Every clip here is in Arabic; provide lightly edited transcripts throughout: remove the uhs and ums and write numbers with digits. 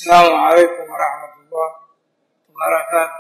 السلام عليكم ورحمة الله وبركاته.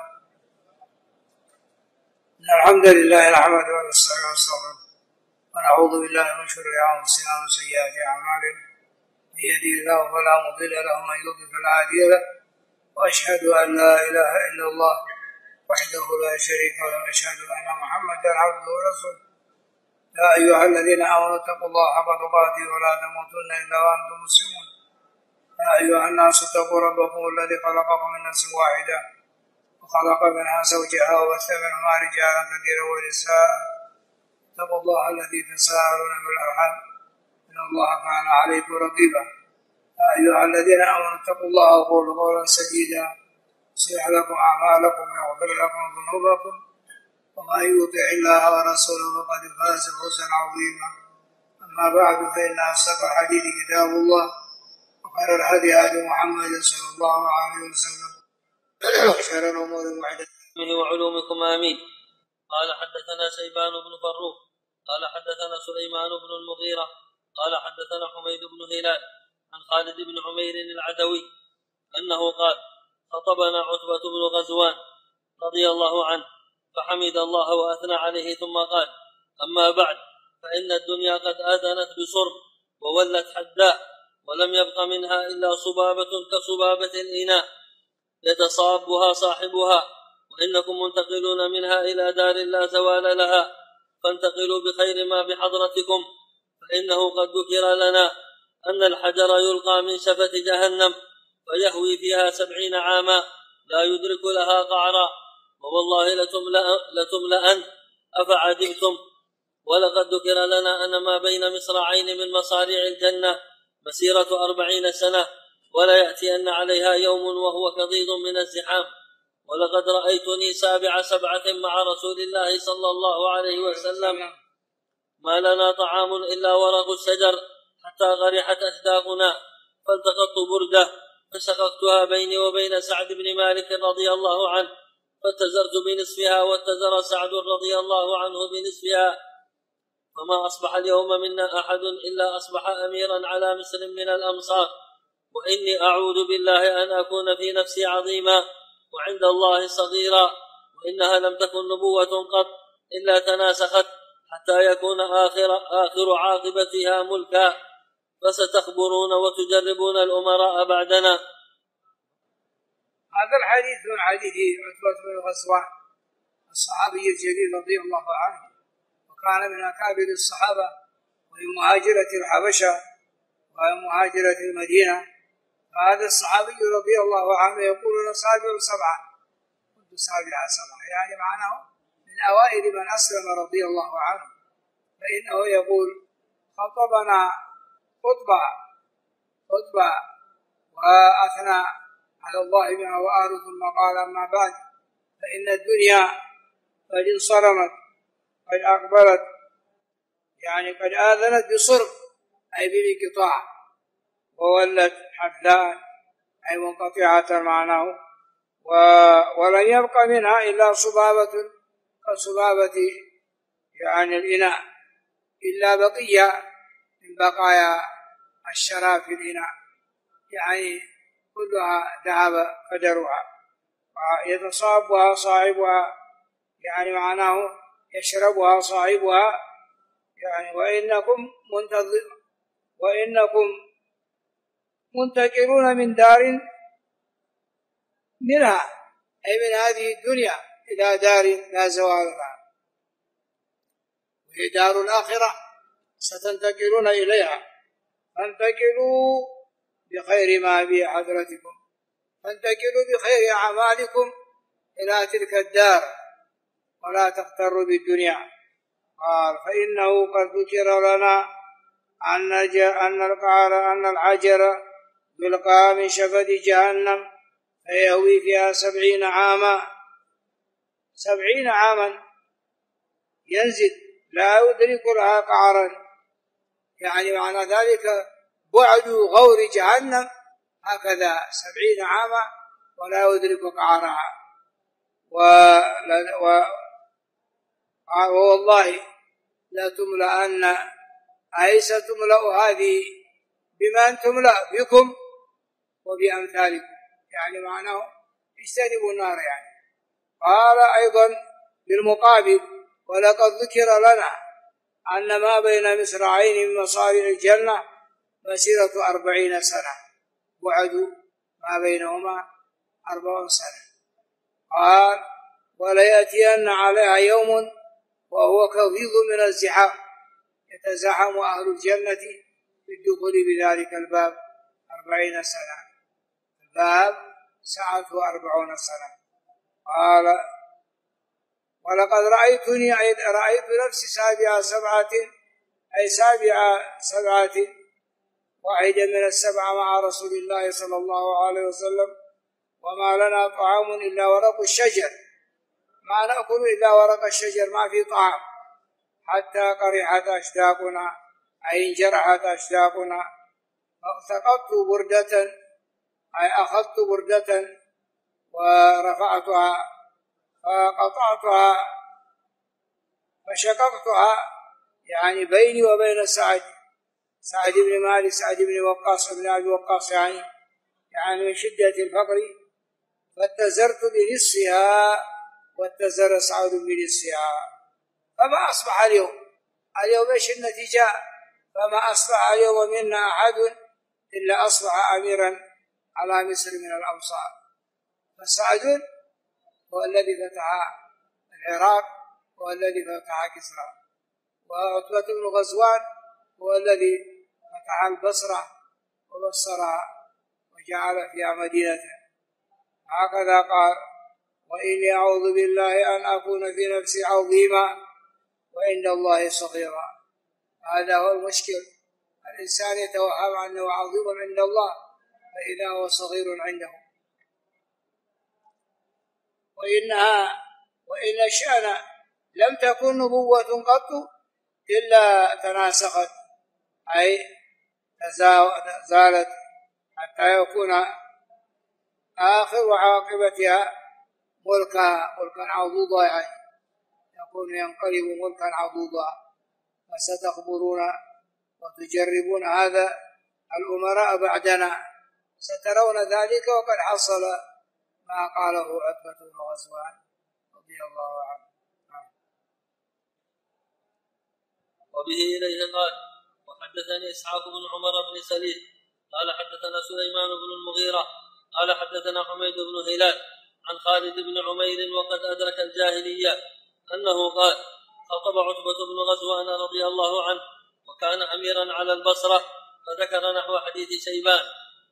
إن الحمد لله نحمده ونستعينه ونستغفره ونعوذ بالله من شرور أنفسنا ومن سيئات أعمالنا، من يهده الله فلا مضل له ومن يضلل فلا هادي له، وأشهد أن لا إله إلا الله وحده لا شريك له، وأشهد أن محمدا عبده ورسوله. يا أيها الذين آمنوا اتقوا الله حق تقاته ولا تموتن إلا وأنتم مسلمون. يا أيها الناس اتقوا ربكم الذي خلقكم من نفس واحدة وخلق منها زوجها وبث منهما رجالا كثيرا ونساء. اتقوا الله الذي تساءلون بالأرحام إن الله كان عليكم رقيبا. يا أيها الذين آمنوا اتقوا الله وقولوا قولا سديدا يصلح لكم أعمالكم ويغفر لكم ذنوبكم، ومن يطع الله ورسوله فقد فاز فوزا عظيما. أما بعد، فإن أصدق الحديث كتاب الله، وخير الهدي هدي محمد صلى الله عليه وسلم، وشر الأمور محدثاتها وعلومكم آمين. قال حدثنا شيبان بن فروخ قال حدثنا سليمان بن المغيرة قال حدثنا حميد بن هلال عن خالد بن عمير العدوي أنه قال: خطبنا عتبة بن غزوان رضي الله عنه فحمد الله وأثنى عليه، ثم قال: أما بعد، فإن الدنيا قد آذنت بصرب وولت حداء، ولم يبق منها إلا صبابة كصبابة الإناء يتصابها صاحبها، وإنكم منتقلون منها إلى دار لا زوال لها، فانتقلوا بخير ما بحضرتكم، فإنه قد ذكر لنا أن الحجر يلقى من شفة جهنم فيهوي فيها 70 عاما لا يدرك لها قعرا، ووالله لتملأن أفعجبتم. ولقد ذكر لنا أن ما بين مصراعين من مصاريع الجنة مسيرة 40 سنة، ولا يأتين عليها يوم وهو كضيض من الزحام. ولقد رأيتني سابع 7 مع رسول الله صلى الله عليه وسلم، ما لنا طعام إلا ورق الشجر حتى غرحت أشداقنا، فالتقطت بردة فشققتها بيني وبين سعد بن مالك رضي الله عنه، فاتزرت بنصفها واتزر سعد رضي الله عنه بنصفها، فما أصبح اليوم منا أحد إلا أصبح أميرا على مصر من الأمصار. وإني أعوذ بالله أن أكون في نفسي عظيما وعند الله صغيرا، وإنها لم تكن نبوة قط إلا تناسخت حتى يكون آخر عاقبتها ملكا، فستخبرون وتجربون الأمراء بعدنا. هذا الحديث من حديث عتبة بن غزوان الصحابي الجليل رضي الله عنه، وكان من أكابر الصحابة، ومن مهاجرة الحبشة ومن مهاجرة المدينة. هذا الصحابي رضي الله عنه يقول: أنا سابع 7، كنت سابع 7، يعني معناه من أوائل من أسلم رضي الله عنه. فإنه يقول: خطبنا خطبة وأثنى على الله بما وآله، ثم قال: أما بعد، فإن الدنيا قد انصرمت، قد أقبلت، يعني قد آذنت بصرب أي بانقطاع، وولت حداء أي منقطعة معناه، ولن يبقى منها إلا صبابة كصبابة يعني الإناء، إلا بقية من بقايا الشراب في الإناء، يعني كلها ذهب قدرها، يتصابها صاحبها، يعني معناه يشربها صاحبها، يعني وإنكم منتقلون من دار منها، أي من هذه الدنيا إلى دار لا زوال لها، وهي دار الآخرة ستنتقلون إليها، فانتقلوا بخير ما بحضرتكم، فانتقلوا بخير أعمالكم إلى تلك الدار، ولا تغتروا بالدنيا. قال: فإنه قد ذكر لنا أن الحجر يلقى من شفة جهنم فيهوي فيها 70 عاما، 70 عاما ينزل لا يدرك لها قعرا، يعني معنى ذلك بعد غور جهنم هكذا 70 عاما ولا يدرك قعرها. والله لا تملأن، أي ستملأ هذه بمن تملأ بكم وبأمثالكم، يعني معناه اجتنبوا النار يعني. قال أيضا بالمقابل: ولقد ذكر لنا أن ما بين مصراعين من مصارع الجنة مسيرة 40 سنة، بعد ما بينهما 40 سنة. قال: وليأتين عليها يوم وهو كغيظ من الزحام، يتزاحم أهل الجنة في الدخول بذلك الباب 40 سنة، الباب سعته 40 سنة. قال: ولقد رأيت نفسي سابع سبعة، أي سابع سبعة، واحدة من السبعة مع رسول الله صلى الله عليه وسلم، وما لنا طعام إلا ورق الشجر، ما نأكل إلا ورق الشجر، ما في طعام، حتى قرحت أشداقنا، أي انجرحت أشداقنا، فالتقطت بردة، أي أخذت بردة ورفعتها فقطعتها فشققتها، يعني بيني وبين سعد بن مالك، سعد بن وقاص بن أبي وقاص، يعني من شدة الفقر، فاتزرت بنصفها واتزر سعد بنصفها، فما أصبح اليوم إيش النتيجة؟ فما أصبح اليوم منا أحد إلا أصبح أميرا على مصر من الأمصار. فسعد هو الذي فتح العراق، هو الذي فتح كسرى، وعتبة بن غزوان هو الذي فتح البصرة وبصرها وجعل فيها مدينة. هكذا قال: وإني أعوذ بالله أن أكون في نفسي عظيما وعند الله صغيرا. هذا هو المشكل، الإنسان يتوهم أنه عظيم عند الله فإذا هو صغير عنده. وإن الشأن لم تكن نبوة قط إلا تناسخت، أي زالت حتى يكون آخر عاقبتها ملكا عضوضا، يعني يكون ينقلب ملكا عضوضا. وستخبرون وتجربون هذا الأمراء بعدنا، سترون ذلك، وقد حصل ما قاله عتبة بن غزوان رضي الله عنه. وبه إليه قال: وحدثني إسحاق بن عمر بن سليم قال حدثنا سليمان بن المغيرة قال حدثنا حميد بن هلال عن خالد بن عمير وقد أدرك الجاهلية أنه قال: خطب عتبة بن غزوان رضي الله عنه وكان أميرا على البصرة، فذكر نحو حديث شيبان.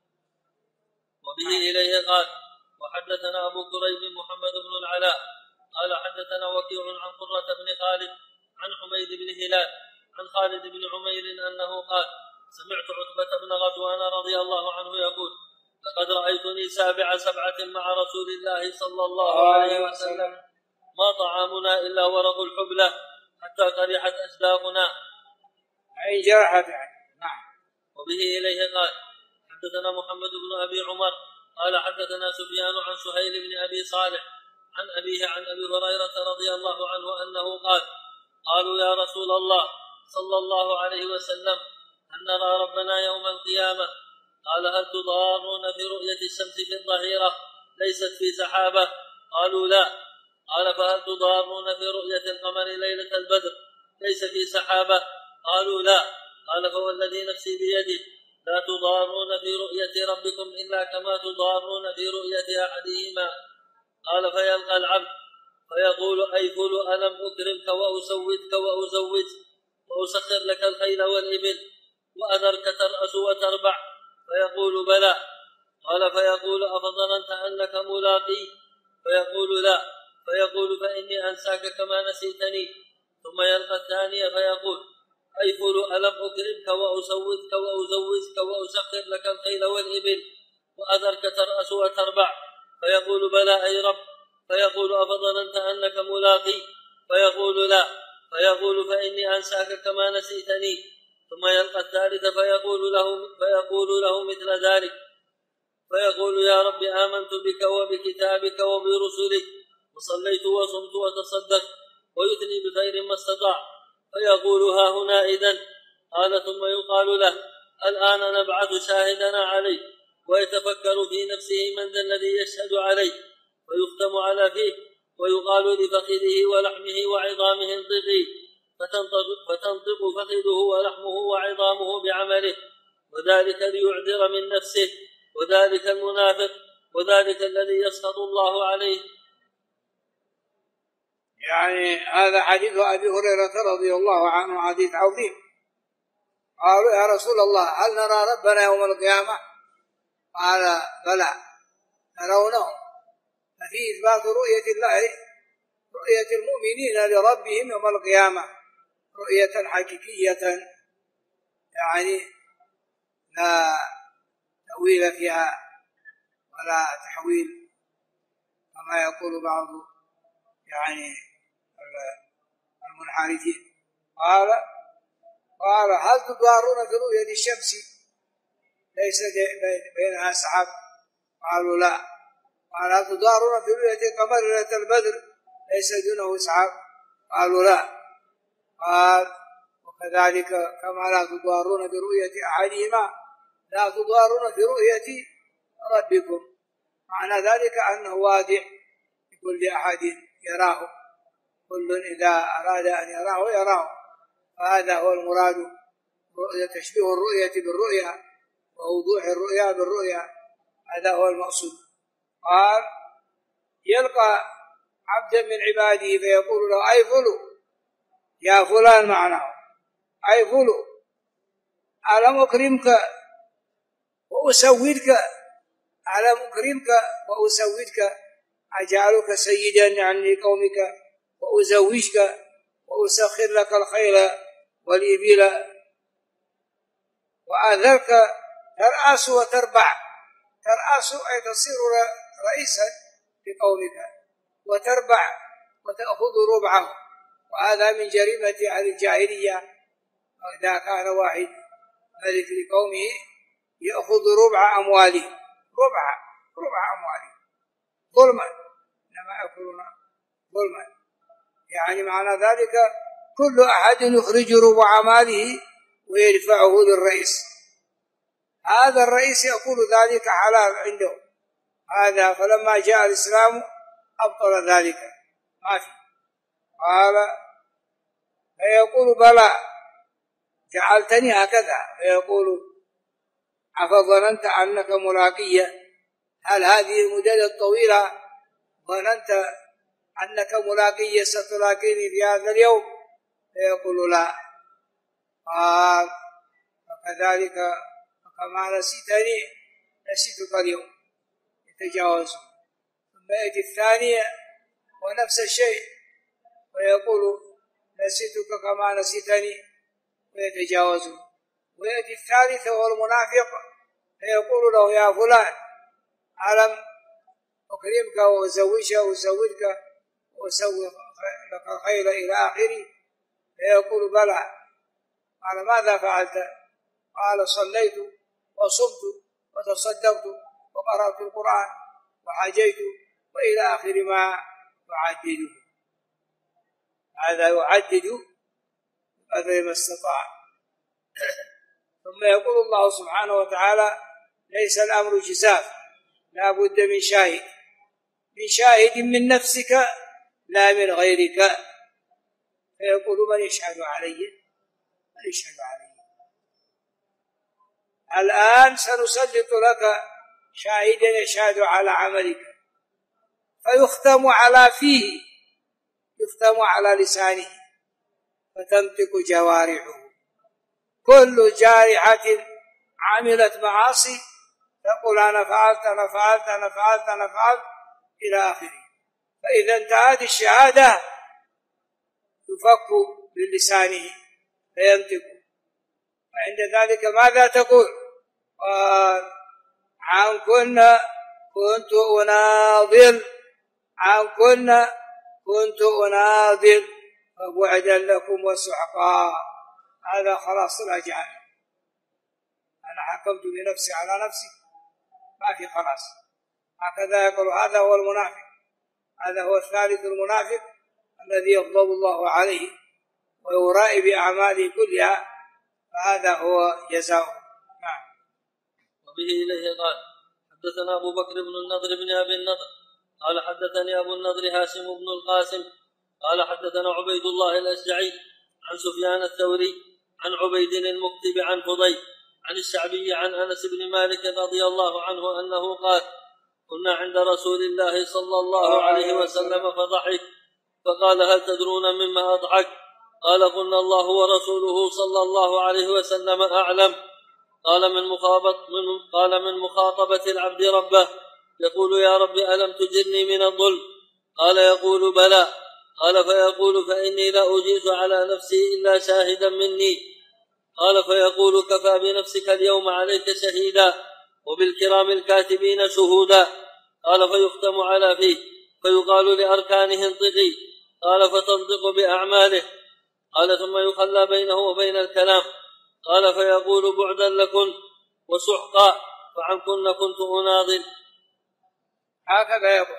وبه إليه قال: وحدثنا أبو كريب محمد بن العلاء قال حدثنا وكيع عن قرة بن خالد عن حميد بن هلال عن خالد بن عمير أنه قال: سمعت عتبة بن غزوان رضي الله عنه يقول: لقد رأيتني سابع سبعة مع رسول الله صلى الله عليه وسلم، ما طعامنا إلا ورق الحبلة حتى قرحت أشداقنا، أي جرحت. نعم. وبه إليه قال: حدثنا محمد بن أبي عمر قال حدثنا سفيان عن سهيل بن أبي صالح عن أبيه عن أبي هريرة رضي الله عنه أنه قال: قالوا يا رسول الله صلى الله عليه وسلم أن نرى ربنا يوم القيامة؟ قال: هل تضارون في رؤية الشمس في الظهيرة ليست في سحابة؟ قالوا لا. قال: فهل تضارون في رؤية القمر ليلة البدر ليس في سحابة؟ قالوا لا. قال: فوالذي نفسي بيده لا تضارون في رؤية ربكم إلا كما تضارون في رؤية أحدهما. قال: فيلقى العبد فيقول: أي فل ألم أكرمك وأسودك وأزوجك وأسخر لك الخيل والإبل وأذرك ترأس وتربع؟ فيقول: بلى. قال: فيقول: أفظننت أنك ملاقي؟ فيقول: لا. فيقول: فإني أنساك كما نسيتني. ثم يلقى الثانية فيقول: أي فل ألم أكرمك وأسودك وأزوجك وأسخر لك الخيل والإبل وأذرك ترأس وتربع؟ فيقول: بلى أي رب. فيقول: أفظننت أنك ملاقي؟ فيقول: لا. فيقول: فإني أنساك كما نسيتني. ثم يلقى الثالث فيقول له مثل ذلك، فيقول: يا رب آمنت بك وبكتابك وبرسلك وصليت وصمت وتصدقت، ويثني بخير ما استطاع. فيقول: ها هنا إذن. قال: ثم يقال له: الآن نبعث شاهدنا عليك ويتفكر في نفسه من ذا الذي يشهد عليه، ويختم على فيه، ويقال لفخذه ولحمه وعظامه انطقي، فتنطق فخذه ولحمه وعظامه بعمله، وذلك ليعذر من نفسه، وذلك المنافق، وذلك الذي يسخط الله عليه. يعني هذا حديث أبي هريرة رضي الله عنه حديث عظيم. قالوا يا رسول الله هل نرى ربنا يوم القيامة؟ قال بلى ترونه. ففي إثبات رؤية الله، رؤية المؤمنين لربهم يوم القيامة رؤية حقيقية، يعني لا تأويل فيها ولا تحويل كما يقول بعض يعني المنحرفين. قال هل تضارون في رؤية الشمس ليس بينها سحاب؟ قالوا لا. قال هل تضارون في رؤية القمر ليلة البدر ليس دونه سحاب؟ قالوا لا. قال وكذلك كما لا تضارون في رؤية أحدهما لا تضارون في رؤية ربكم. معنى ذلك أنه واضح لكل أحد يراه، كل إذا أراد أن يراه. فهذا هو المراد، تشبيه الرؤية بالرؤيا ووضوح الرؤيا بالرؤيا، هذا هو المقصود. قال يلقى عبدا من عباده فيقول له أي فلو يا فلان، معناه أي فلو ألم أكرمك وأسودك، ألم أكرمك وأسودك، أجعلك سيدا عن قومك وأزوجك وأسخر لك الخيل والإبل وأذرك ترأس وتربع. ترأس أي تصير رئيسا لقومك، وتربع وتأخذ ربعه، وهذا من جريمة أهل الجاهلية. إذا كان واحد ملك لقومه يأخذ ربع أمواله، ربع أمواله ظلما، إنما يأكلون ظلما. يعني معنى ذلك كل أحد يخرج ربع ماله ويدفعه للرئيس، هذا الرئيس يقول ذلك حلال عنده هذا. فلما جاء الإسلام أبطل ذلك، ما في. قال فيقول بلى جعلتني هكذا، فيقول أفظننت أنك ملاقية؟ هل هذه المدة الطويلة ظننت أنك ملاقية ستلاقيني في هذا اليوم؟ فيقول لا. قال فكذلك كما نسيتني نسيتك اليوم، يتجاوز. ثم يأتي الثانية ونفس الشيء ويقول نسيتك كما نسيتني ويتجاوز. ويأتي الثالث وهو المنافق فيقول له يا فلان ألم أكرمك وأزوجك وأسوي لك الخير إلى آخره؟ فيقول بلى. قال ماذا فعلت؟ قال صليت وصمت وتصدقت وقرأت القرآن وحجيت وإلى آخر ما يعدده. هذا يعدد بقدر ما استطاع. ثم يقول الله سبحانه وتعالى ليس الأمر جزاف، لا بد من شاهد من نفسك لا من غيرك. فيقول من يشهد علي؟ من يشهد علي؟ الآن سنسلط لك شاهدا يشهد على عملك، فيختم على فيه، يختم على لسانه، فتنطق جوارحه، كل جارحة عملت معاصي تقول أنا فعلت أنا فعلت أنا فعلت أنا فعلت إلى آخره. فإذا انتهت الشهادة يفك بلسانه فينطق. وعند ذلك ماذا تقول؟ قال عنكن كنت أناضل، عنكن كنت أناضل فبعدا لكم وسحقا. هذا خلاص لا جهنم، أنا حكمت بنفسي على نفسي ما في خلاص. هكذا يقول. هذا هو المنافق، هذا هو الثالث المنافق الذي يغضب الله عليه ويرائي بأعماله كلها، فهذا هو جزاؤه. نعم. وبه إليه قال حدثنا أبو بكر بن النضر بن أبي النضر قال حدثني أبو النضر هاشم بن القاسم قال حدثنا عبيد الله الأشجعي عن سفيان الثوري عن عبيد المكتب عن فضيل عن الشعبي عن أنس بن مالك رضي الله عنه أنه قال كنا عند رسول الله صلى الله عليه وسلم فضحك فقال هل تدرون مما أضحك؟ قال قلنا الله ورسوله صلى الله عليه وسلم أعلم. قال من مخاطبة العبد ربه يقول يا رب ألم تجرني من الظلم؟ قال يقول بلى. قال فيقول فإني لا أجيز على نفسي إلا شاهدا مني. قال فيقول كفى بنفسك اليوم عليك شهيدا وبالكرام الكاتبين شهودا. قال فيختم على فيه فيقال لأركانه انطقي. قال فتنطق بأعماله. قال ثم يخلى بينه وبين الكلام. قال فيقول بعدا لكن وسحقا فعنكن كنت أناضل. هكذا يقول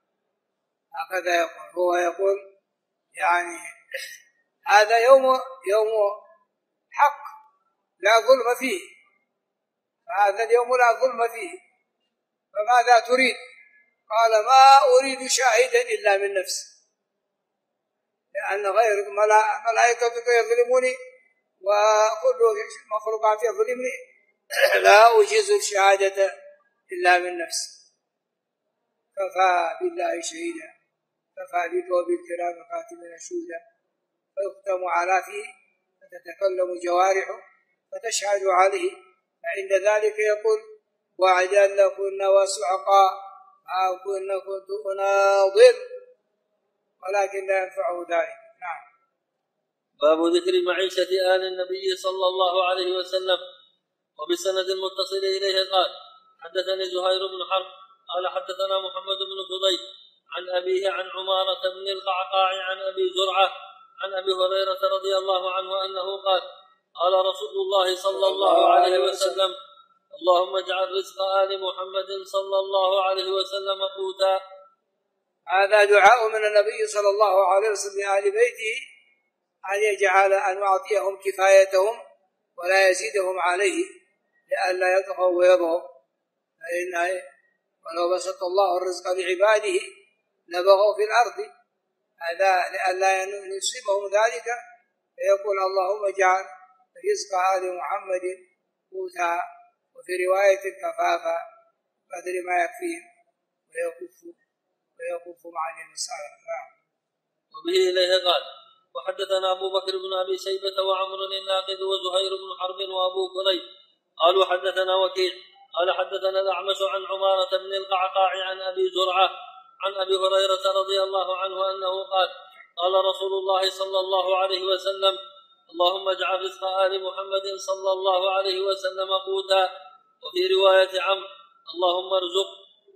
هو يقول يعني هذا يوم حق لا ظلم فيه، فهذا اليوم لا ظلم فيه، فماذا تريد؟ قال ما أريد شاهدا إلا من نفسي، لأن غير ملائكتك يظلموني وكل مخلوقات يظلمني، لا أجيز الشهادة إلا من نفسي. كفى بالله شهيدا كفى بك وبالكرام كاتبين شهودا. فيختم على فيه فتتكلم جوارحه فتشهد عليه، فعند ذلك يقول وعدا لكن وسحقا ما كنت أناضل، ولكن لا ينفعه ذلك. نعم. باب ذكر معيشة آل النبي صلى الله عليه وسلم. وبسند المتصل إليه قال حدثني زهير بن حرب قال حدثنا محمد بن فضيل عن أبيه عن عمارة بن القعقاع عن أبي زرعة عن أبي هريرة رضي الله عنه أنه قال قال رسول الله صلى الله عليه وسلم اللهم اجعل رزق آل محمد صلى الله عليه وسلم قوتا. هذا دعاء من النبي صلى الله عليه وسلم لآل بيته أن يجعل أن يعطيهم كفايتهم ولا يزيدهم عليه لئلا يطغوا ويبغوا، فإن ولو بسط الله الرزق لعباده لبغوا في الأرض، هذا لئلا يصيبهم ذلك، فيقول اللهم اجعل رزق آل محمد قوتا، وفي رواية كفافا قدر ما يكفيهم ويكف مع المسألة. وبه إليه قال وحدثنا أبو بكر بن أبي شيبة وعمر الناقد وزهير بن حرب وأبو كريب قالوا حدثنا وكيع قال حدثنا الأعمش عن عمارة بن القعقاع عن أبي زرعة عن أبي هريرة رضي الله عنه أنه قال قال رسول الله صلى الله عليه وسلم اللهم اجعل رزق آل محمد صلى الله عليه وسلم قوتا. وفي رواية عمرو اللهم ارزق.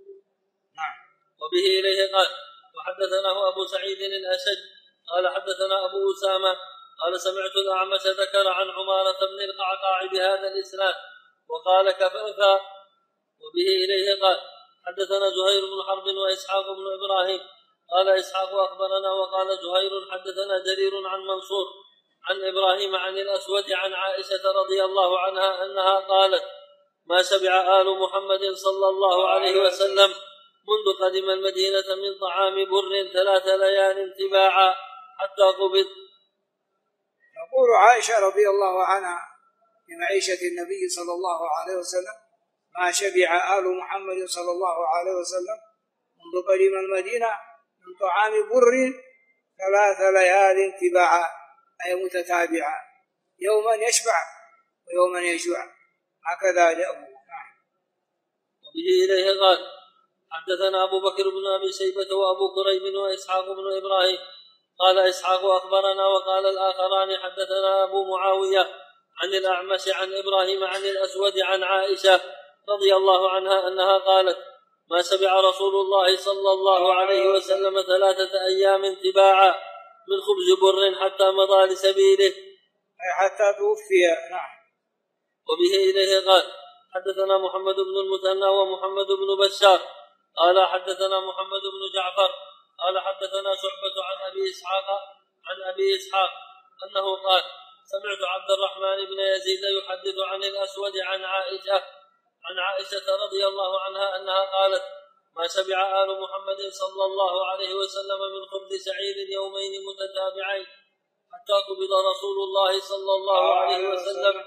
وبه إليه قال وحدثناه أبو سعيد الأشج قال حدثنا أبو أسامة قال سمعت الأعمش ذكر عن عمارة بن القعقاع بهذا الإسناد وقال كفافا. وبه إليه قال حدثنا زهير بن حرب وإسحاق بن إبراهيم قال إسحاق أخبرنا وقال زهير حدثنا جرير عن منصور عن إبراهيم عن الأسود عن عائشة رضي الله عنها أنها قالت ما شبع آل محمد صلى الله عليه وسلم منذ قدم المدينة من طعام بر 3 ليال تباعا حتى قبض. تقول عائشة رضي الله عنها بمعيشة النبي صلى الله عليه وسلم ما شبع آل محمد صلى الله عليه وسلم منذ قدم المدينة من طعام بر 3 ليال تباعا، أي متتابعة، يوما يشبع ويوما يجوع، هكذا جاءه. وبه إليه قال حدثنا أبو بكر بن أبي شيبة وأبو كريب وإسحاق بن إبراهيم قال إسحاق أخبرنا وقال الآخران حدثنا أبو معاوية عن الأعمش عن إبراهيم عن الأسود عن عائشة رضي الله عنها أنها قالت ما شبع رسول الله صلى الله عليه وسلم 3 أيام تباعا من خبز بر حتى مضى لسبيله، أي حتى توفي. نعم. وبه إليه قال حدثنا محمد بن المثنى ومحمد بن بشار قال حدثنا محمد بن جعفر قال حدثنا شعبة عن أبي إسحاق أنه قال سمعت عبد الرحمن بن يزيد يحدث عن الأسود عن عائشة عن عائشة رضي الله عنها أنها قالت: ما شبع آل محمد صلى الله عليه وسلم من خبز شعير يومين متتابعين حتى قبض رسول الله صلى الله عليه وسلم.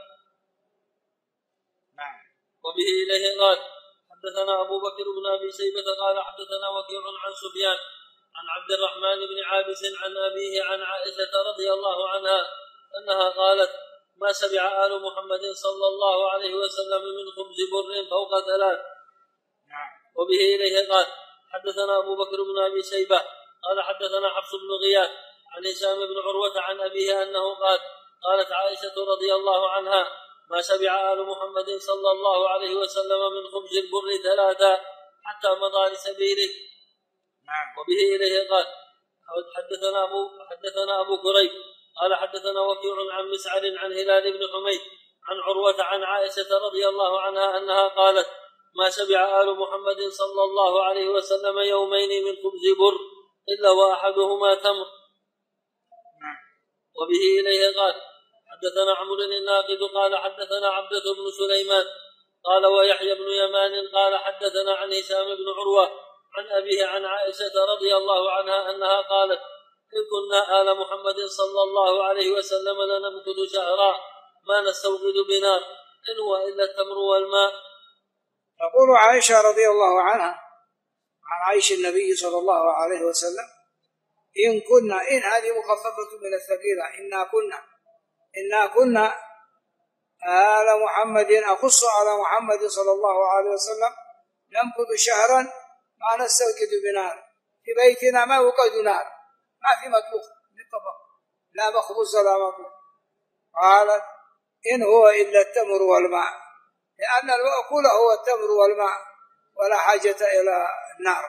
وبه إليه قال: حدثنا أبو بكر بن أبي شيبة قال حدثنا وكيع عن سفيان عن عبد الرحمن بن عابس عن أبيه عن عائشة رضي الله عنها أنها قالت: ما شبع آل محمد صلى الله عليه وسلم من خبز بر فوق 3. وبه إليه قال: حدثنا أبو بكر بن أبي شيبة قال حدثنا حفص بن غياث عن هشام بن عروة عن أبيه أنه قال: قالت عائشة رضي الله عنها: ما شبع آل محمد صلى الله عليه وسلم من خبز البر 3 حتى مضى لسبيله. وبه إليه قال: حدثنا أبو كريب قال حدثنا وكيع عن مسعر عن هلال بن حميد عن عروة عن عائشة رضي الله عنها أنها قالت: ما شبع آل محمد صلى الله عليه وسلم يومين من خبز بر إلا وأحدهما تمر. وبه إليه قال: حدثنا عمرو الناقد قال حدثنا عبدة بن سليمان قال ويحيى بن يمان قال حدثنا عن هشام بن عروة عن أبيه عن عائشة رضي الله عنها أنها قالت: إن كنا آل محمد صلى الله عليه وسلم لنمكث شهرا ما نستوقد بنار إن هو إلا التمر والماء. تقول عائشة رضي الله عنها عن عيش النبي صلى الله عليه وسلم: إن كنا، إن هذه مخففة من الثقيلة، إنا كنا آل محمد، أخص على محمد صلى الله عليه وسلم، نمكث شهرا ما نستوقد بنار، في بيتنا ما يوقد نار، ما في مطبخ للطبخ، لا مخبز ولا مطبخ. قالت: إن هو إلا التمر والماء، لأن المأكول هو التمر والماء ولا حاجة إلى النار.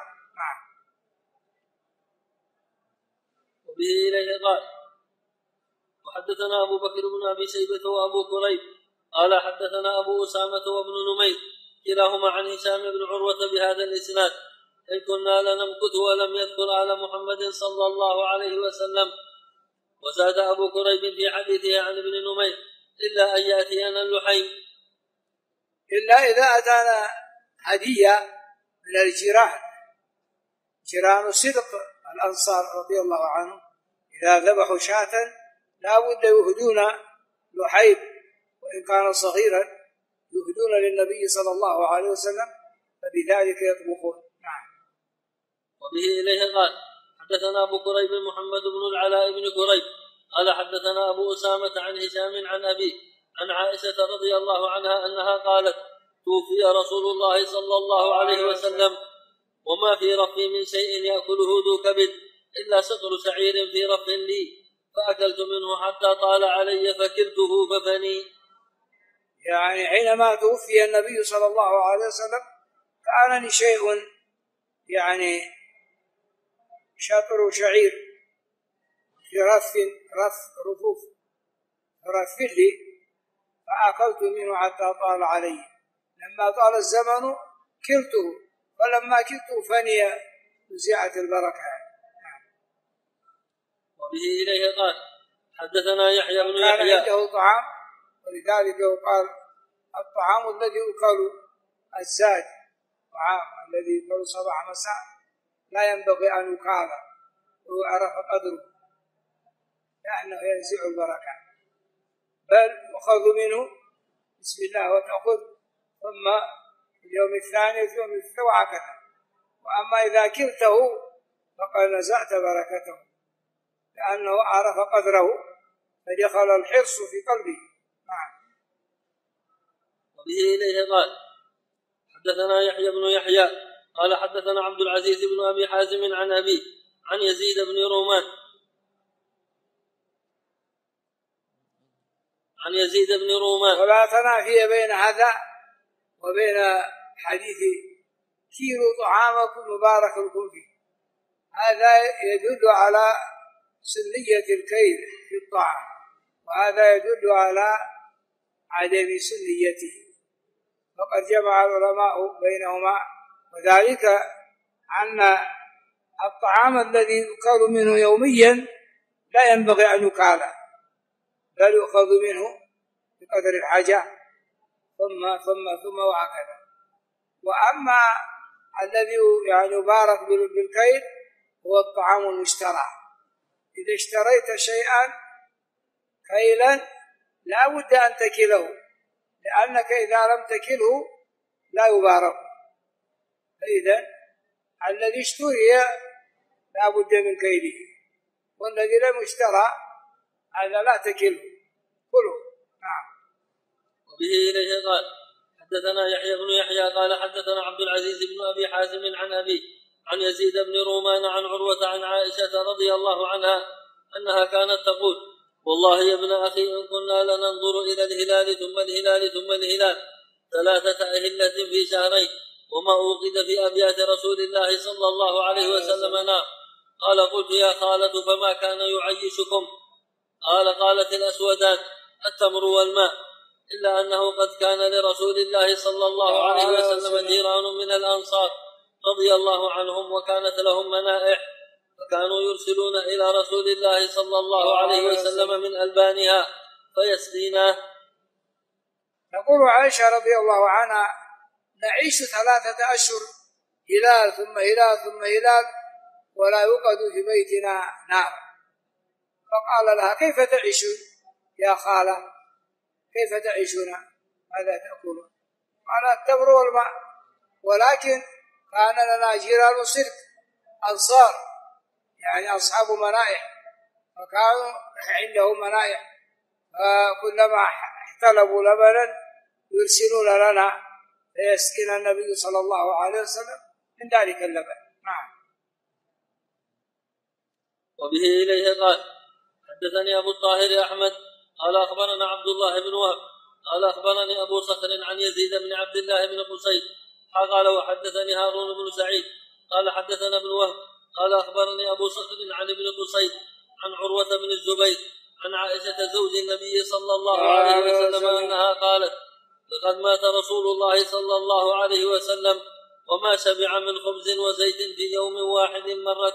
وبه إليه قال: وحدثنا أبو بكر بن أبي شيبة وأبو كريب قال حدثنا أبو أسامة وابن نمير كلاهما عن هشام بن عروة بهذا الإسناد: إن كنا لنمكث ولم يذكر آل محمد صلى الله عليه وسلم. وزاد أبو كريب في حديثه عن ابن نمير: إلا أن يأتينا اللحيم، إلا إذا أتانا هدية من الجيران، جيران صدق الأنصار رضي الله عنهم، إذا ذبحوا شاة لا بد يهدون لحيم، وإن كان صغيرا يهدون للنبي صلى الله عليه وسلم، فبذلك يطبخون. وبه إليه قال: حدثنا أبو كريب محمد بن العلاء بن كريب قال حدثنا أبو أسامة عن هشام عن أبيه عن عائشة رضي الله عنها أنها قالت: توفي رسول الله صلى الله عليه وسلم وما في رفي من شيء يأكله ذو كبد إلا شطر شعير في رف لي، فأكلت منه حتى طال علي فكلته ففني. يعني حينما توفي النبي صلى الله عليه وسلم كان شيء، يعني شطر شعير في رفوف رف لي، فأكلت منه حتى طال علي، لما طال الزمن كلته، فلما كلته فني نزعت البركة. وبه إليه قال: حدثنا يحيى بن كان يحيى عنده طعام، ولذلك يقال الطعام الذي يؤكل الزاد، الطعام الذي يؤكل صباح مساء لا ينبغي أن يقال ويعرف قدره، لأنه ينزع البركة، بل يؤخذ منه بسم الله وتأخذ، ثم في اليوم الثاني في اليوم الثالث وهكذا. وأما إذا كلته فقد نزعت بركته، لأنه عرف قدره فدخل الحرص في قلبه. وبه إليه قال: حدثنا يحيى بن يحيى قال حدثنا عبد العزيز بن أبي حازم عن أبيه عن يزيد بن رومان ولا تنافي بين هذا وبين حديث كيلوا طعامكم مبارك لكم فيه. هذا يدل على سنية الكيل في الطعام، وهذا يدل على عدم سنيته، فقد جمع العلماء بينهما، وذلك أن الطعام الذي يؤكل منه يوميا لا ينبغي أن يكال، بل يؤخذ منه بقدر الحاجة ثم وهكذا. وأما الذي يعني يبارك بالكيل هو الطعام المشترى. إذا اشتريت شيئا كيلا لا بد أن تكله، لأنك إذا لم تكله لا يبارك. فإذا الذي اشتري لا بد من كيله، والذي لم يشترى هذا لا تكله، كله. نعم. وبه إليه قال حدثنا يحيى بن يحيى قال حدثنا عبد العزيز بن أبي حازم عن أبي عن يزيد بن رومان عن عروة عن عائشة رضي الله عنها أنها كانت تقول: والله يا ابن أخي إن كنا لننظر إلى الهلال ثم الهلال ثم الهلال 3 أهلة في شهرين، وما أوقد في أبيات رسول الله صلى الله عليه وسلم نار. قال: قلت يا خالة فما كان يعيشكم؟ قالت: الأسودان التمر والماء، إلا أنه قد كان لرسول الله صلى الله عليه وسلم جيران من الأنصار رضي الله عنهم وكانت لهم منائح، فكانوا يرسلون إلى رسول الله صلى الله عليه وسلم من ألبانها فيسقيناه. تقول عائشة رضي الله عنها: نعيش 3 أشهر هلال ثم هلال ثم هلال ولا يوقد في بيتنا نار. فقال لها: كيف تعيشون يا خالة؟ كيف تعيشون؟ ماذا تأكلون؟ قال: التمر والماء، ولكن كان لنا جيران صدق أنصار، يعني أصحاب منائح، فكانوا عندهم منائح، فكلما احتلبوا لبنا يرسلون لنا فيسقينا النبي صلى الله عليه وسلم من ذلك اللبن. نعم. وبه إليه قال حدثني أبو الطاهر أحمد قال أخبرنا عبد الله بن وهب قال أخبرني أبو صخر عن يزيد بن عبد الله بن قصيد قال وحدثني هارون بن سعيد قال حدثنا ابن وهب قال أخبرني أبو صخر عن ابن قصيد عن عروة بن الزبير عن عائشة زوج النبي صلى الله عليه وسلم أنها قالت: لقد مات رسول الله صلى الله عليه وسلم وما شبع من خبز وزيت في يوم واحد 2 مرات.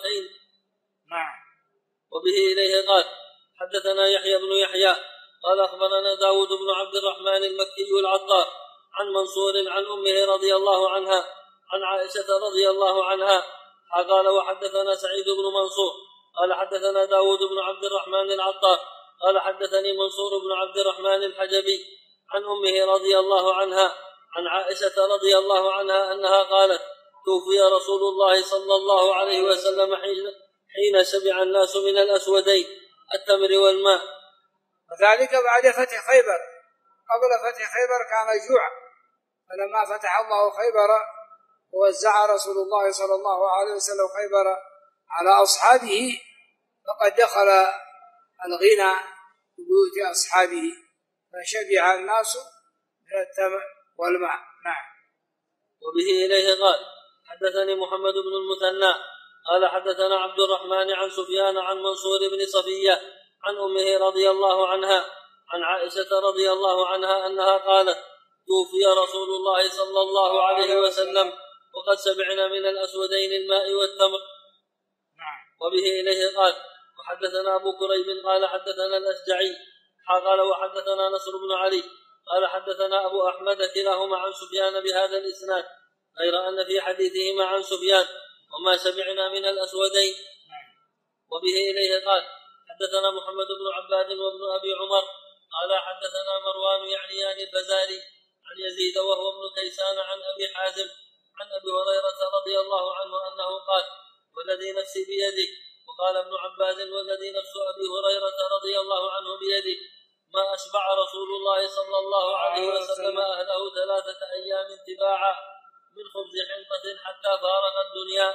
وبه إليه قال حدثنا يحيى بن يحيى قال أخبرنا داود بن عبد الرحمن المكي العطار عن منصور عن أمه رضي الله عنها عن عائشة رضي الله عنها قال وحدثنا سعيد بن منصور قال حدثنا داود بن عبد الرحمن العطار قال حدثني منصور بن عبد الرحمن الحجبي عن أمه رضي الله عنها عن عائشة رضي الله عنها أنها قالت: توفي رسول الله صلى الله عليه وسلم حين شبع الناس من الأسودين التمر والماء. وذلك بعد فتح خيبر. قبل فتح خيبر كان جوع، فلما فتح الله خيبر ووزع رسول الله صلى الله عليه وسلم خيبر على أصحابه فقد دخل الغنى ببيوت أصحابه فشبع الناس من التمر والماء. نعم. وبه إليه قال حدثني محمد بن المثنى قال حدثنا عبد الرحمن عن سفيان عن منصور بن صفية عن أمه رضي الله عنها عن عائشة رضي الله عنها أنها قالت: توفي رسول الله صلى الله عليه وسلم وقد شبعنا من الأسودين الماء والتمر. وبه إليه قال وحدثنا أبو كريب قال حدثنا الأشجعي قال وحدثنا نصر بن علي قال حدثنا أبو أحمد كلاهما عن سفيان بهذا الإسناد، غير أن في حديثهما عن سفيان وما شبعنا من الأسودين. وبه إليه قال حدثنا محمد بن عباد وابن أبي عمر قال حدثنا مروان يعني البزاري عن يزيد وهو ابن كيسان عن أبي حازم عن أبي هريرة رضي الله عنه أنه قال: والذي نفسي بيده. وقال ابن عباس: والذي نفس أبي هريرة رضي الله عنه بيده ما أشبع رسول الله صلى الله عليه وسلم أهله 3 أيام تباعا من خبز حنطة حتى فارق الدنيا.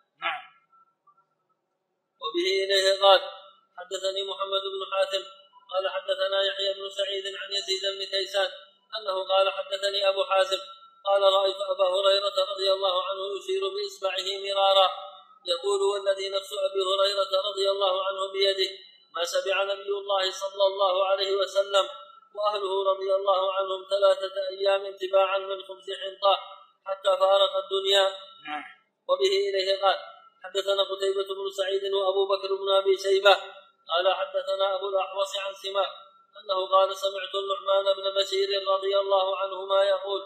وبه إليه قال حدثني محمد بن حاتم قال حدثنا يحيى بن سعيد عن يزيد بن كيسان أنه قال حدثني أبو حازم قال: رأيت أبا هريرة رضي الله عنه يشير بإصبعه مرارا يقول: والذي نفس أبي هريرة رضي الله عنه بيده ما سبع نبي الله صلى الله عليه وسلم وأهله رضي الله عنهم 3 أيام تباعا من خبز حنطة حتى فارق الدنيا. وبه إليه قال حدثنا قتيبة بن سعيد وأبو بكر بن أبي شيبة قال حدثنا أبو الأحوص عن سماك أنه قال: سمعت النعمان بن بشير رضي الله عنهما يقول: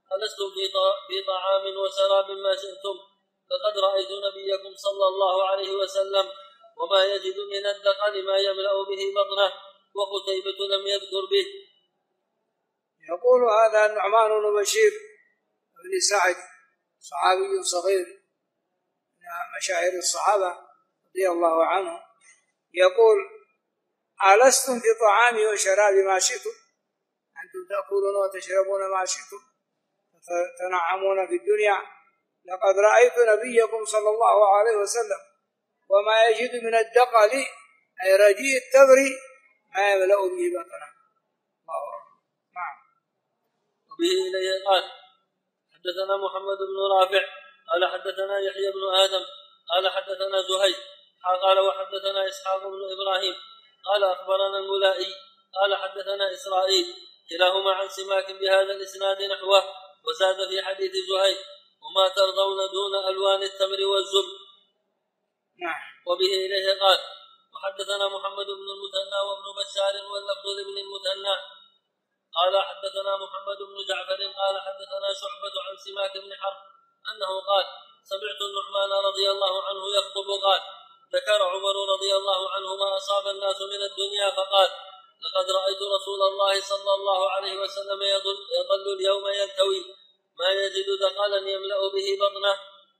ألستم في طعام وشراب ما شئتم فقد رأيت نبيكم صلى الله عليه وسلم وما يجد من الدقل ما يملأ به بطنه وقتيبة لم يذكر به. يقول هذا النعمان بن بشير بن سعد صحابي صغير من مشاهير الصحابة رضي الله عنه يقول ألستم في طعامي وشرابي ما شئتم أنتم تأكلون وتشربون ما شئتم تنعمون في الدنيا لقد رأيت نبيكم صلى الله عليه وسلم وما يجد من الدقل أي رديء التبر ما يملأ به بطنه. نعم. وبه إليه قال حدثنا محمد بن رافع قال حدثنا يحيى بن آدم قال حدثنا زهير قال وحدثنا إسحاق بن إبراهيم قال أخبرنا الملائي قال حدثنا إسرائيل كلاهما عن سماك بهذا الإسناد نحوه وزاد في حديث زهير وما ترضون دون ألوان التمر والزبد. نعم. وبه إليه قال وحدثنا محمد بن المثنى وابن بشار واللفظ لابن المثنى قال حدثنا محمد بن جعفر قال حدثنا شعبة عن سماك بن حرب أنه قال سمعت النعمان رضي الله عنه يخطب قال ذكر عمر رضي الله عنه ما أصاب الناس من الدنيا فقال لقد رأيت رسول الله صلى الله عليه وسلم يظل اليوم يلتوي ما يجد دقلا يملأ به بطنه.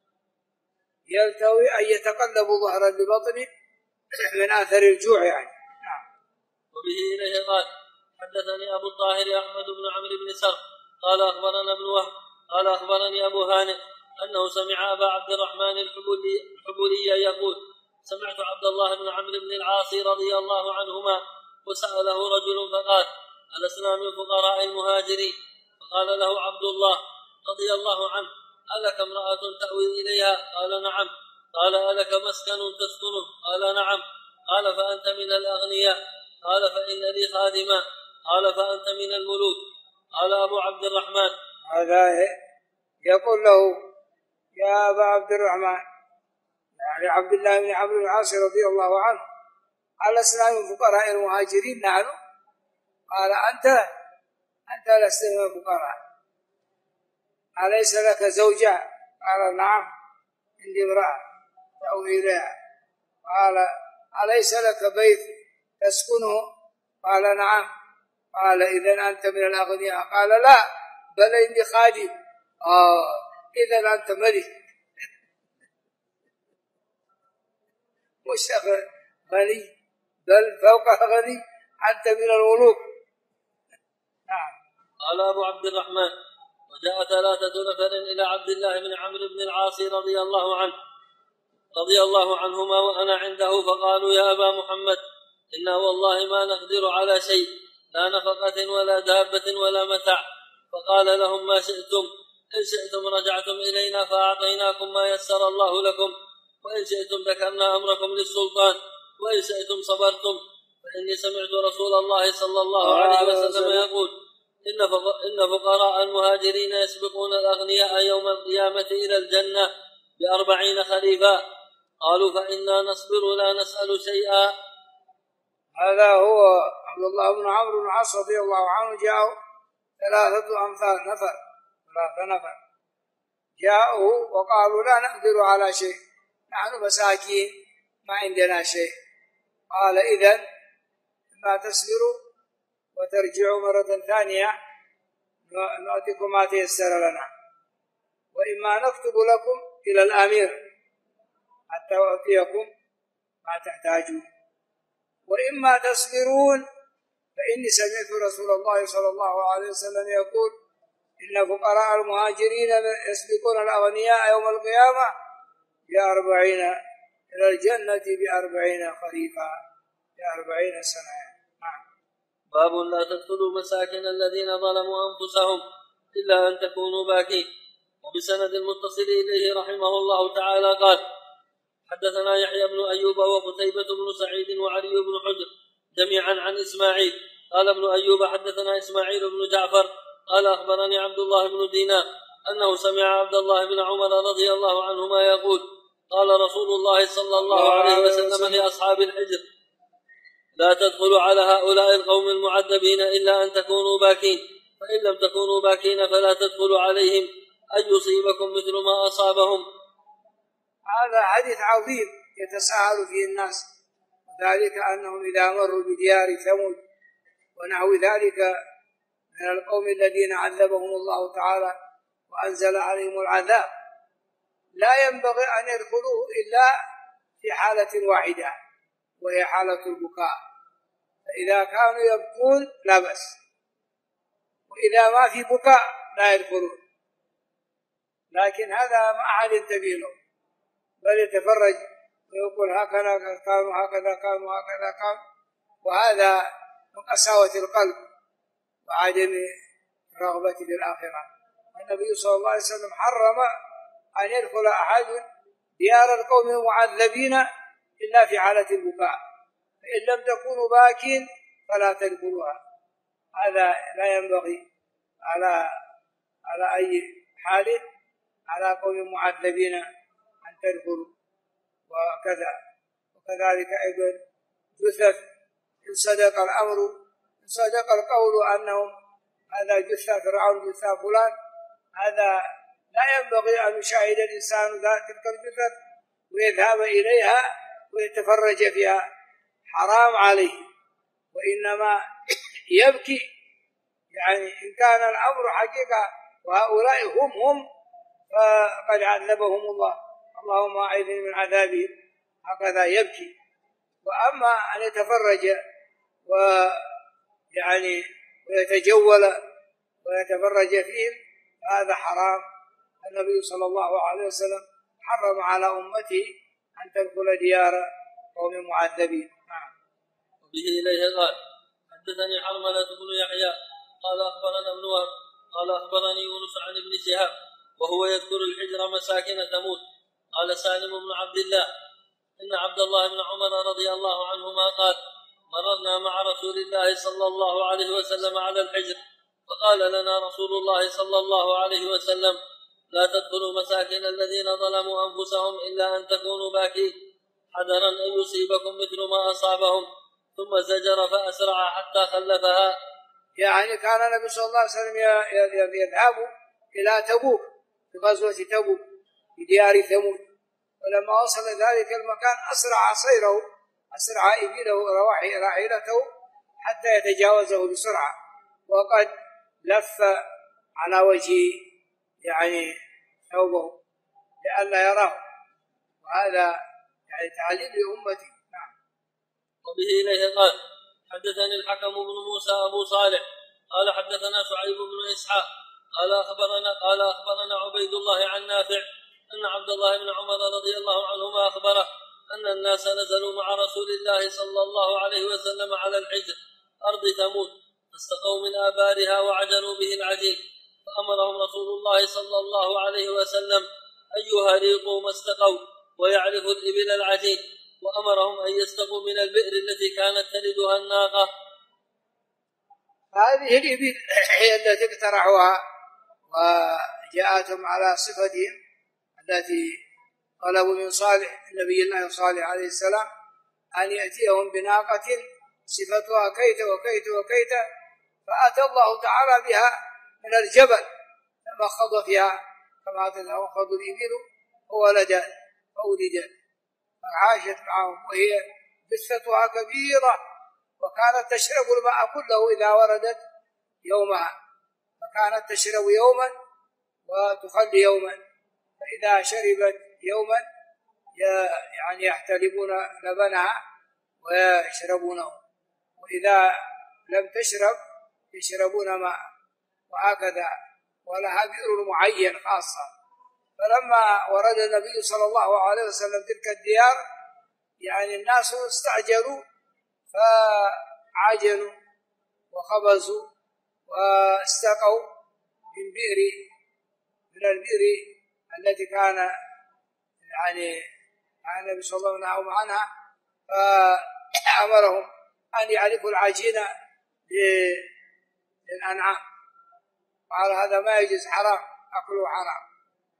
يلتوي أن يتقلب ظهرا لبطنه من آثر الجوع يعني. وبه إليه قال حدثني أبو الطاهر أحمد بن عمرو بن سرح قال أخبرنا ابن وهب قال أخبرني أبو هانئ أنه سمع أبا عبد الرحمن الحبولي يقول سمعت عبد الله بن عمرو بن العاص رضي الله عنهما وسأله رجل فقال ألسنا من فقراء المهاجرين فقال له عبد الله رضي الله عنه ألك امرأة تأوي إليها قال نعم قال ألك مسكن تسكنه قال نعم قال فأنت من الأغنياء قال فإن لي خادما قال فأنت من الملوك قال أبو عبد الرحمن هذا يقول له يا أبا عبد الرحمن يعني عبد الله بن عمرو بن العاص رضي الله عنه ألسنا من فقراء المهاجرين نحن قال أنت لست من الفقراء أليس لك زوجة قال نعم عندي امرأة تأوي إليها قال أليس لك بيت تسكنه قال نعم قال إذن أنت من الأغنياء قال لا بل عندي خادم إذن أنت ملك مش غني بل فوق غني أنت من الملوك. نعم. قال أبو عبد الرحمن وجاء 3 نفر إلى عبد الله بن عمرو بن العاص رضي الله عنهما وأنا عنده فقالوا يا أبا محمد إنا والله ما نقدر على شيء لا نفقة ولا دابة ولا متاع فقال لهم ما شئتم إن شئتم رجعتم إلينا فأعطيناكم ما يسر الله لكم وإن شئتم ذكرنا أمركم للسلطان وإن شئتم صبرتم فإني سمعت رسول الله صلى الله عليه وسلم يقول إن فقراء المهاجرين يسبقون الأغنياء يوم القيامة إلى الجنة ب40 خليفا قالوا فإنا نصبر لا نسأل شيئا. هذا هو عبد الله بن عمرو بن العاص رضي الله عنه جاءوا 3 نفر جاءوا وقالوا لا نقدر على شيء نحن مساكين ما عندنا شيء قال إذن ما تصبروا وترجعوا مرة ثانية نعطيكم ما تيسر لنا وإما نكتب لكم إلى الأمير حتى أعطيكم ما تحتاجون وإما تصبرون فإني سمعت رسول الله صلى الله عليه وسلم يقول إن فقراء المهاجرين يسبقون الأغنياء يوم القيامة ب40 إلى الجنة ب40 خريفا ب40 سنة. باب لا تدخلوا مساكن الذين ظلموا أنفسهم إلا أن تكونوا باكين. وبسند المتصل إليه رحمه الله تعالى قال حدثنا يحيى بن أيوب وقتيبة بن سعيد وعلي بن حجر جميعا عن إسماعيل قال ابن أيوب حدثنا إسماعيل بن جعفر قال أخبرني عبد الله بن دينار أنه سمع عبد الله بن عمر رضي الله عنهما يقول قال رسول الله صلى الله عليه وسلم لأصحاب الحجر لا تدخلوا على هؤلاء القوم المعذبين إلا أن تكونوا باكين فإن لم تكونوا باكين فلا تدخلوا عليهم أن يصيبكم مثل ما أصابهم. هذا حديث عظيم يتساهل فيه الناس، وذلك أنهم إذا مروا بديار ثمود ونحو ذلك من القوم الذين عذبهم الله تعالى وأنزل عليهم العذاب، لا ينبغي أن يدخلوه إلا في حالة واحدة وهي حالة البكاء، فإذا كانوا يبكون لا بأس، وإذا ما في بكاء لا يدخلون. لكن هذا ما أحد ينتبه له، بل يتفرج ويقول هكذا كانوا هكذا كانوا هكذا كانوا، وهذا من قساوة القلب وعدم الرغبة في الآخرة. النبي صلى الله عليه وسلم حرم أن يدخل أحد ديار القوم المعذبين إلا في حالة البكاء، فإن لم تكونوا باكين فلا تدخلوها. هذا لا ينبغي على أي حال على قوم معذبين أن تدخلوا. وكذلك أيضا جثث إن صدق الأمر، إن صدق القول أنهم هذا جثة فرعون جثة فلان، هذا لا ينبغي أن يشاهد الإنسان تلك الجثث ويذهب إليها ويتفرج فيها، حرام عليه، وإنما يبكي. يعني إن كان الأمر حقيقة وهؤلاء هم فقد عذبهم الله، اللهم أعذني من عذابهم، هكذا يبكي. وأما أن يتفرج ويعني ويتجول ويتفرج فيهم هذا حرام. النبي صلى الله عليه وسلم حرم على أمته أن تدخل ديار قوم معذبين. وبه إليه قال حدثني حرملة بن يحيى قال أخبرنا ابن وهب قال أخبرني يونس عن ابن شهاب وهو يذكر الحجر مساكن ثمود. قال سالم بن عبد الله إن عبد الله بن عمر رضي الله عنهما قال مررنا مع رسول الله صلى الله عليه وسلم على الحجر، فقال لنا رسول الله صلى الله عليه وسلم لا تدخلوا مساكن الذين ظلموا أنفسهم إلا أن تكونوا باكين حذرا أن يصيبكم مثل ما أصابهم، ثم زجر فأسرع حتى خلفها. يعني كان النبي صلى الله عليه وسلم يذهب إلى تبوك في غزوة تبوك في ديار ثمود، ولما وصل ذلك المكان أسرع سيره، أسرع إبله راحلته حتى يتجاوزه بسرعة، وقد لف على وجهه يعني ثوبه لئلا يراه، وهذا يعني تعليم لأمتي. نعم. وبه إليه قال حدثني الحكم بن موسى أبو صالح قال حدثنا شعيب بن إسحاق قال أخبرنا عبيد الله عن نافع أن عبد الله بن عمر رضي الله عنهما أخبره أن الناس نزلوا مع رسول الله صلى الله عليه وسلم على الحجر أرض ثمود، فاستقوا من آبارها وعجنوا به العجين، فأمرهم رسول الله صلى الله عليه وسلم أن يهريقوا ما استقوا ويعرفوا الإبل العجين، وأمرهم أن يستقوا من البئر التي كانت تلدها الناقة. هذه الإبل هي التي اقترحوها وجاءتهم على صفتهم التي طلبوا من صالح نبي الله صالح عليه السلام أن يأتيهم بناقة صفتها كيت وكيت وكيت، فأتى الله تعالى بها من الجبل لما خض فيها كما خض الإبل وولدت فولدت فعاشت معهم، وهي جثتها كبيرة وكانت تشرب الماء كله إذا وردت يومها، فكانت تشرب يوما وتخلي يوما، فإذا شربت يوما يعني يحتلبون لبنها ويشربونه، وإذا لم تشرب يشربون ماء، وهكذا، ولها بئر معين خاصة. فلما ورد النبي صلى الله عليه وسلم تلك الديار يعني الناس استعجلوا فعجنوا وخبزوا واستقوا من البئر التي كان يعني النبي صلى الله عليه وسلم عنها، فأمرهم أن يعرفوا العجين للأنعام، قال هذا ما يجوز، حرام أكله حرام،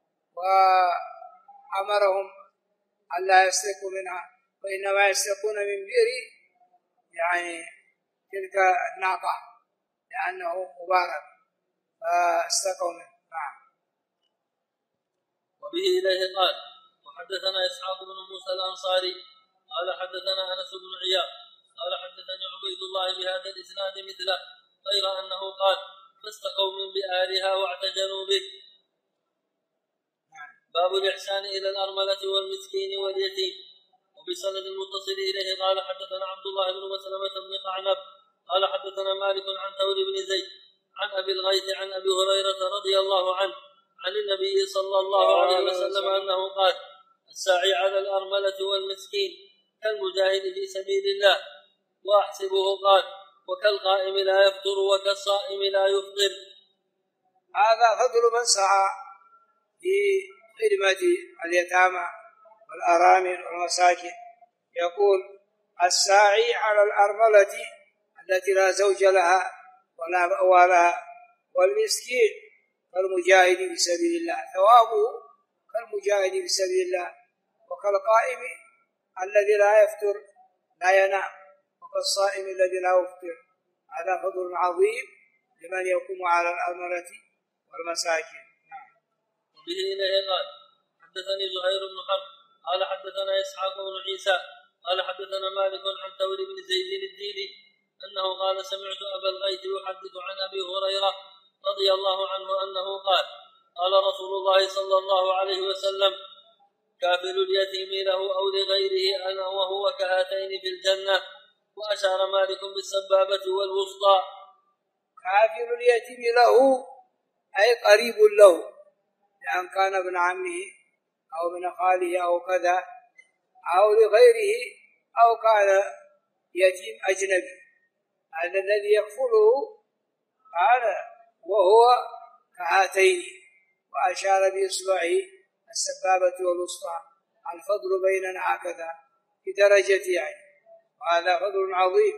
وأمرهم أن لا يستقوا منها، وإنما يستقون من بئر يعني تلك الناقة لأنه مبارك. فاستقوا منه. نعم. وبه إليه قال وحدثنا إسحاق بن موسى الأنصاري قال حدثنا أنس بن عياض قال حدثني عبيد الله بهذا الإسناد مثله غير أنه قال فاستقوا من بئارها واعتجلوا به. باب الإحسان إلى الأرملة والمسكين واليتيم. وبسند المتصل إليه قال حدثنا عبد الله بن مسلمة بن قعنب قال حدثنا مالك عن ثور بن زيد عن أبي الغيث عن أبي هريرة رضي الله عنه عن النبي صلى الله عليه وسلم أنه قال الساعي على الأرملة والمسكين كالمجاهد في سبيل الله. وأحسبه قال وكالقائم لا يفطر وكالصائم لا يفطر. هذا فضل من سعى في خدمة اليتامى والأرامل والمساكين. يقول الساعي على الأرملة التي لا زوج لها ولا مأوى لها والمسكين كالمجاهد في سبيل الله، ثوابه كالمجاهد في سبيل الله، وكالقائم الذي لا يفطر لا ينام، وكالصائم الذي لا يفطر. هذا فضل عظيم لمن يقوم على الأرملة والمساكين. وبه إليه قال حدثني زهير بن حرب قال حدثنا إسحاق بن عيسى قال حدثنا مالك عن ثور بن زيد الديلي أنه قال سمعت أبا الغيث يحدث عن أبي هريرة رضي الله عنه أنه قال قال رسول الله صلى الله عليه وسلم كافل اليتيم له أو لغيره أنا وهو كهاتين في الجنة. وأشار مالك بالسبابة والوسطى. كافل اليتيم له أي قريب له، لأن كان ابن عمه أو ابن خاله أو كذا، أو لغيره، أو كان يتيم أجنبي. هذا الذي يكفله قال وهو كهاتين، وأشار بإصبعه السبابة والوسطى. الفضل بيننا هكذا في درجة يعني، وهذا فضل عظيم.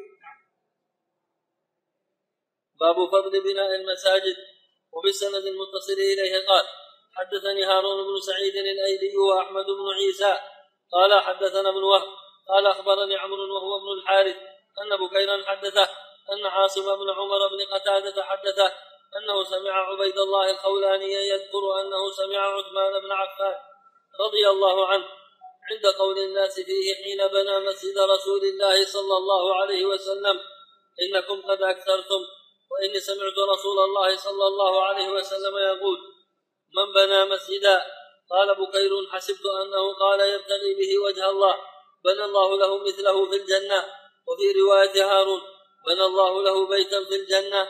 باب فضل بناء المساجد. وبالسند المتصل إليه قال حدثني هارون بن سعيد الأيلي وأحمد بن عيسى قال حدثنا ابن وهب قال أخبرني عمرو وهو ابن الحارث أن بكيرا حدثه أن عاصم بن عمر بن قتادة حدثه أنه سمع عبيد الله الخولاني يذكر أنه سمع عثمان بن عفان رضي الله عنه عند قول الناس فيه حين بنى مسجد رسول الله صلى الله عليه وسلم إنكم قد أكثرتم، وإني سمعت رسول الله صلى الله عليه وسلم يقول من بنى مسجدا قال بكير حسبت أنه قال يبتغي به وجه الله بنى الله له مثله في الجنة. وفي رواية هارون بنى الله له بيتا في الجنة.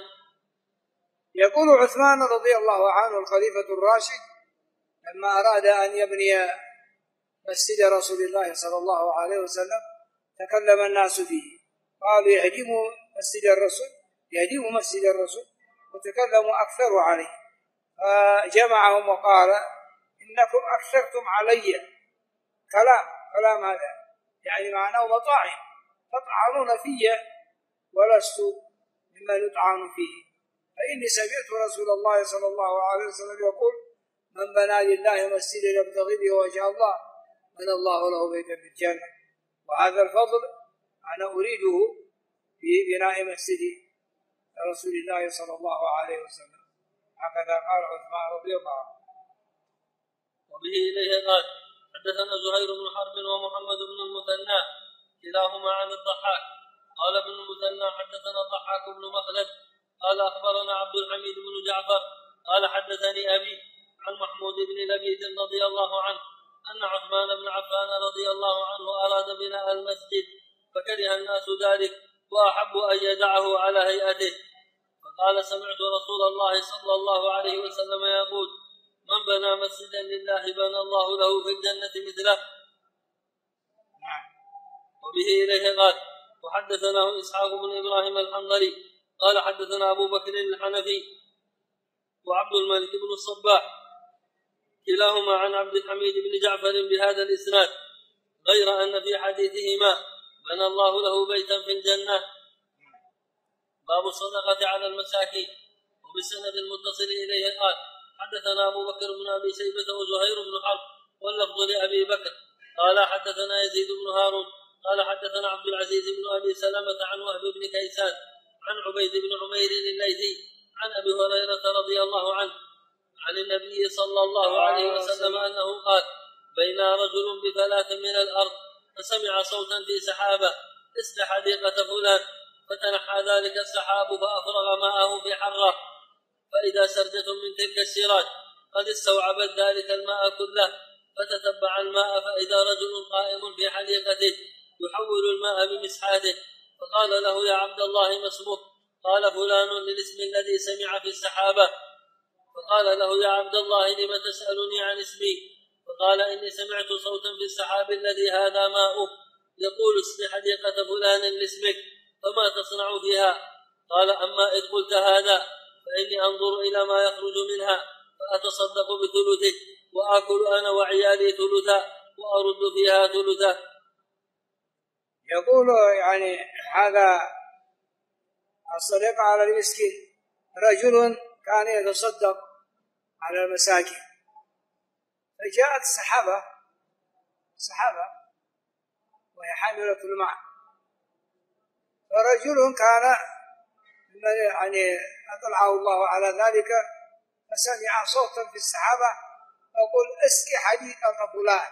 يقول عثمان رضي الله عنه الخليفة الراشد لما أراد أن يبني مسجد رسول الله صلى الله عليه وسلم تكلم الناس فيه، قالوا يهدموا مسجد الرسول، يهدموا مسجد الرسول، وتكلموا أكثر عليه، فجمعهم وقال إنكم أكثرتم علي كلام هذا يعني معناه مطاعن، تطعنون في ولست ممن يطعن فيه. فإني سمعت رسول الله صلى الله عليه وسلم يقول من بنى لله مسجدا يبتغي به وجه الله بنى الله له بيتا في الجنة. وهذا الفضل أنا أريده في بناء مسجد رسول الله صلى الله عليه وسلم. هكذا قال عثمان رضي الله عنه. وبه إليه قال حدثنا زهير بن حرب ومحمد بن المثنى كلاهما عن الضحاك قال ابن المثنى حدثنا الضحاك بن مخلد قال أخبرنا عبد الحميد بن جعفر قال حدثني أبي عن محمود بن لبيد رضي الله عنه أن عثمان بن عفان رضي الله عنه أراد بناء المسجد فكره الناس ذلك وأحبوا أن يدعه على هيئته، فقال سمعت رسول الله صلى الله عليه وسلم يقول من بنى مسجدا لله بنى الله له في الجنة مثله. وبه إليه قال وحدثناه إسحاق بن إبراهيم الحنظلي قال حدثنا أبو بكر الحنفي وعبد الملك بن الصباح كلاهما عن عبد الحميد بن جعفر بهذا الإسناد غير أن في حديثهما بنى الله له بيتا في الجنة. باب الصدقة على المساكين. وبالسند المتصل إليه قال حدثنا أبو بكر بن أبي شيبة وزهير بن حرب واللفظ لأبي بكر قال حدثنا يزيد بن هارون قال حدثنا عبد العزيز بن أبي سلمة عن وهب بن كيسان عن عبيد بن عمير الليثي عن أبي هريرة رضي الله عنه عن النبي صلى الله عليه وسلم أنه قال: بين رجل بفلاة من الأرض فسمع صوتا في سحابة مثل حديقة فلان، فتنحى ذلك السحاب فأفرغ ماءه في حرة، فإذا سرجة من تلك السراج قد استوعبت ذلك الماء كله، فتتبع الماء فإذا رجل قائم في حديقته يحول الماء بمسحاته، فقال له: يا عبد الله ما اسمك؟ قال: فلان، للاسم الذي سمع في السحابة. فقال له: يا عبد الله لم تسألني عن اسمي؟ فقال: إني سمعت صوتا في السحاب الذي هذا ماؤه يقول: اسم حديقة فلان لاسمك، فما تصنع فيها؟ قال: أما إذ قلت هذا فإني أنظر إلى ما يخرج منها فأتصدق بثلثه، وآكل أنا وعيالي ثلثا، وأرد فيها ثلثا. يقول يعني هذا الصدقة على المسكين. رجل كان يتصدق على المساكين، فجاءت سحابة وهي حاملة الماء، فرجل كان يعني أطلعه الله على ذلك، فسمع صوتا في السحابة يقول: اسقي حديقة فلان،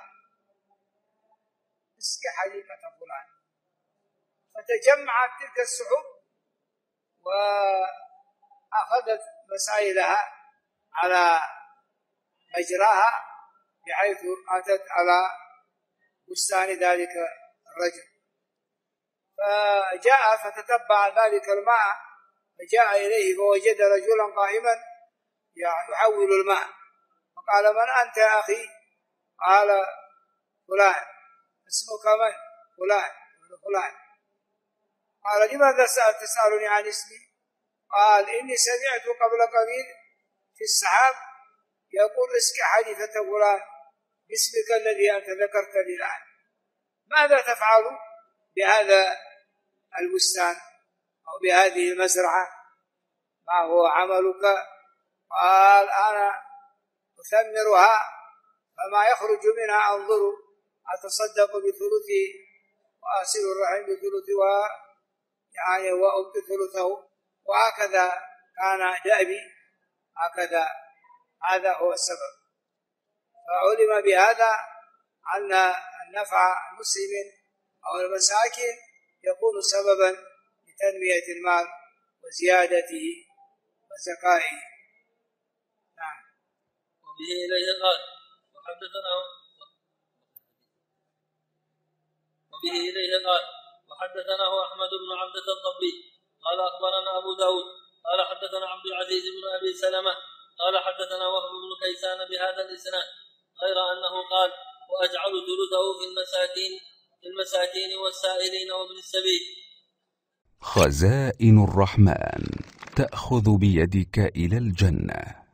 اسقي حديقة فلان. فتجمعت تلك السحب وأخذت مسائلها على مجراها، بحيث أتت على بستان ذلك الرجل، فجاء فتتبع ذلك الماء، فجاء إليه فوجد رجلا قائما يحول الماء، فقال: من أنت يا أخي؟ قال: فلان. اسمك من؟ فلان فلان. قال: لماذا تسألني عن اسمي؟ قال: إني سمعت قبل قليل في السحاب يقول: اسقي حديقة فلان باسمك الذي أنت ذكرت لي الآن، ماذا تفعل بهذا البستان أو بهذه المزرعة؟ ما هو عملك؟ قال: أنا أثمرها، فما يخرج منها أنظر أتصدق بثلثي وأصل الرحم بثلثها، يعني وأبقي ثلثه، وهكذا كان دأبي، هكذا هذا هو السبب. فعلم بهذا أن النفع المسلمين أو المساكين يكون سببا لتنمية المال وزيادته وزكائه. نعم. وبه إليه قال: وحدثناه أحمد بن عبدة الضبي قال: أخبرنا أبو داود قال: حدثنا عبد العزيز بن أبي سلمة قال: حدثنا وهب بن كيسان بهذا الإسناد، غير أنه قال: وأجعل ثلثه في المساكين والسائلين وابن السبيل. خزائن الرحمن تأخذ بيدك إلى الجنة.